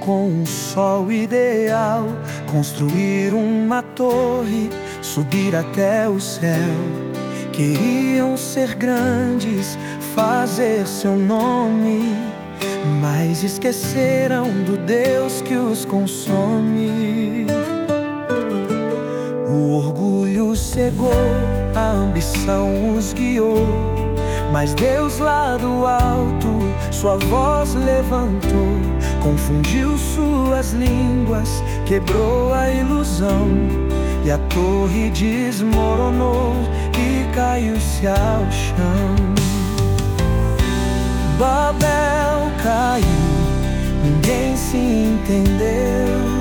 com um sol ideal, construir uma torre, subir até o céu. Queriam ser grandes, fazer seu nome, mas esqueceram do Deus que os consome. O orgulho cegou, a ambição os guiou, mas Deus lá do alto sua voz levantou, confundiu suas línguas, quebrou a ilusão, e a torre desmoronou e caiu-se ao chão. Babel caiu, ninguém se entendeu.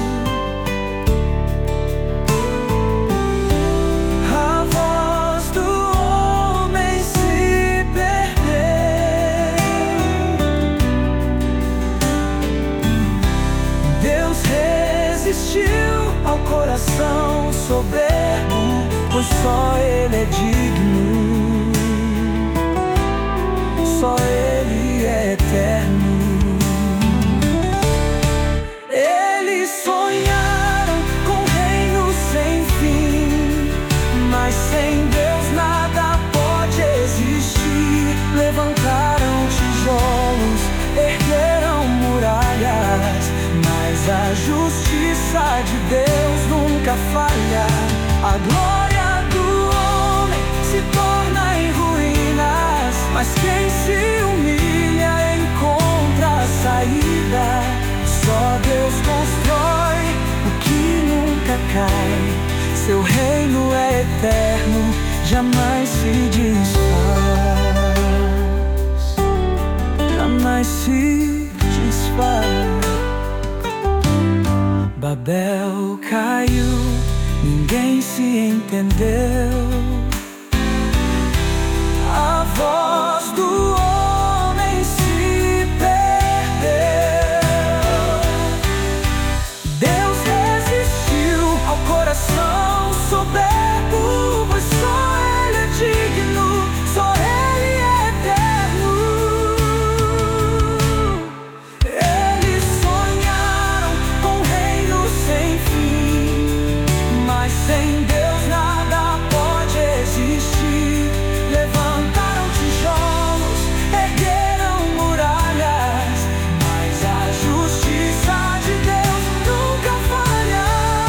Ao coração soberbo, pois só Ele é digno, só Ele é eterno. Eles sonharam com um reino sem fim, mas sem Deus nada pode existir. Levantaram tijolos, ergueram muralhas, mas a justiça de Deus nunca falha. A glória do homem se torna em ruínas, mas quem se humilha encontra a saída. Só Deus constrói o que nunca cai. Seu reino é eterno, jamais se desfaz, jamais se desfaz. Babel caiu, ninguém se entendeu. A voz do homem se perdeu. Deus resistiu ao coração soberbo, pois só Ele é digno, só Ele é eterno. Eles sonharam com um reino sem fim, mas sem Deus nada pode existir. Levantaram tijolos, ergueram muralhas, mas a justiça de Deus nunca falha.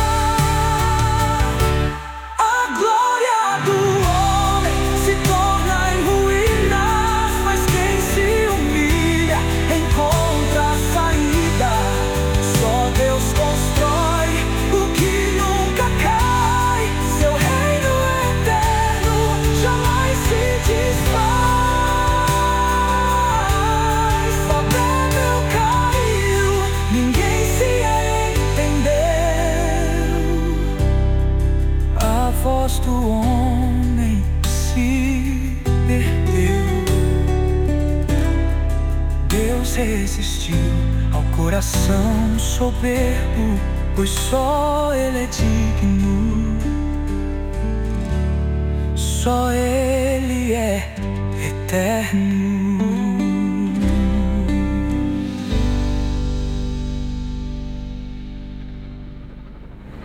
A glória do homem se torna em ruínas, mas quem se humilha encontra a saída. Só Deus constrói o que nunca cai. Seu reino é eterno, jamais se desfaz. Babel caiu, ninguém se entendeu. A voz do homem se perdeu. Deus resistiu ao coração soberbo, pois só Ele é digno, só Ele é eterno.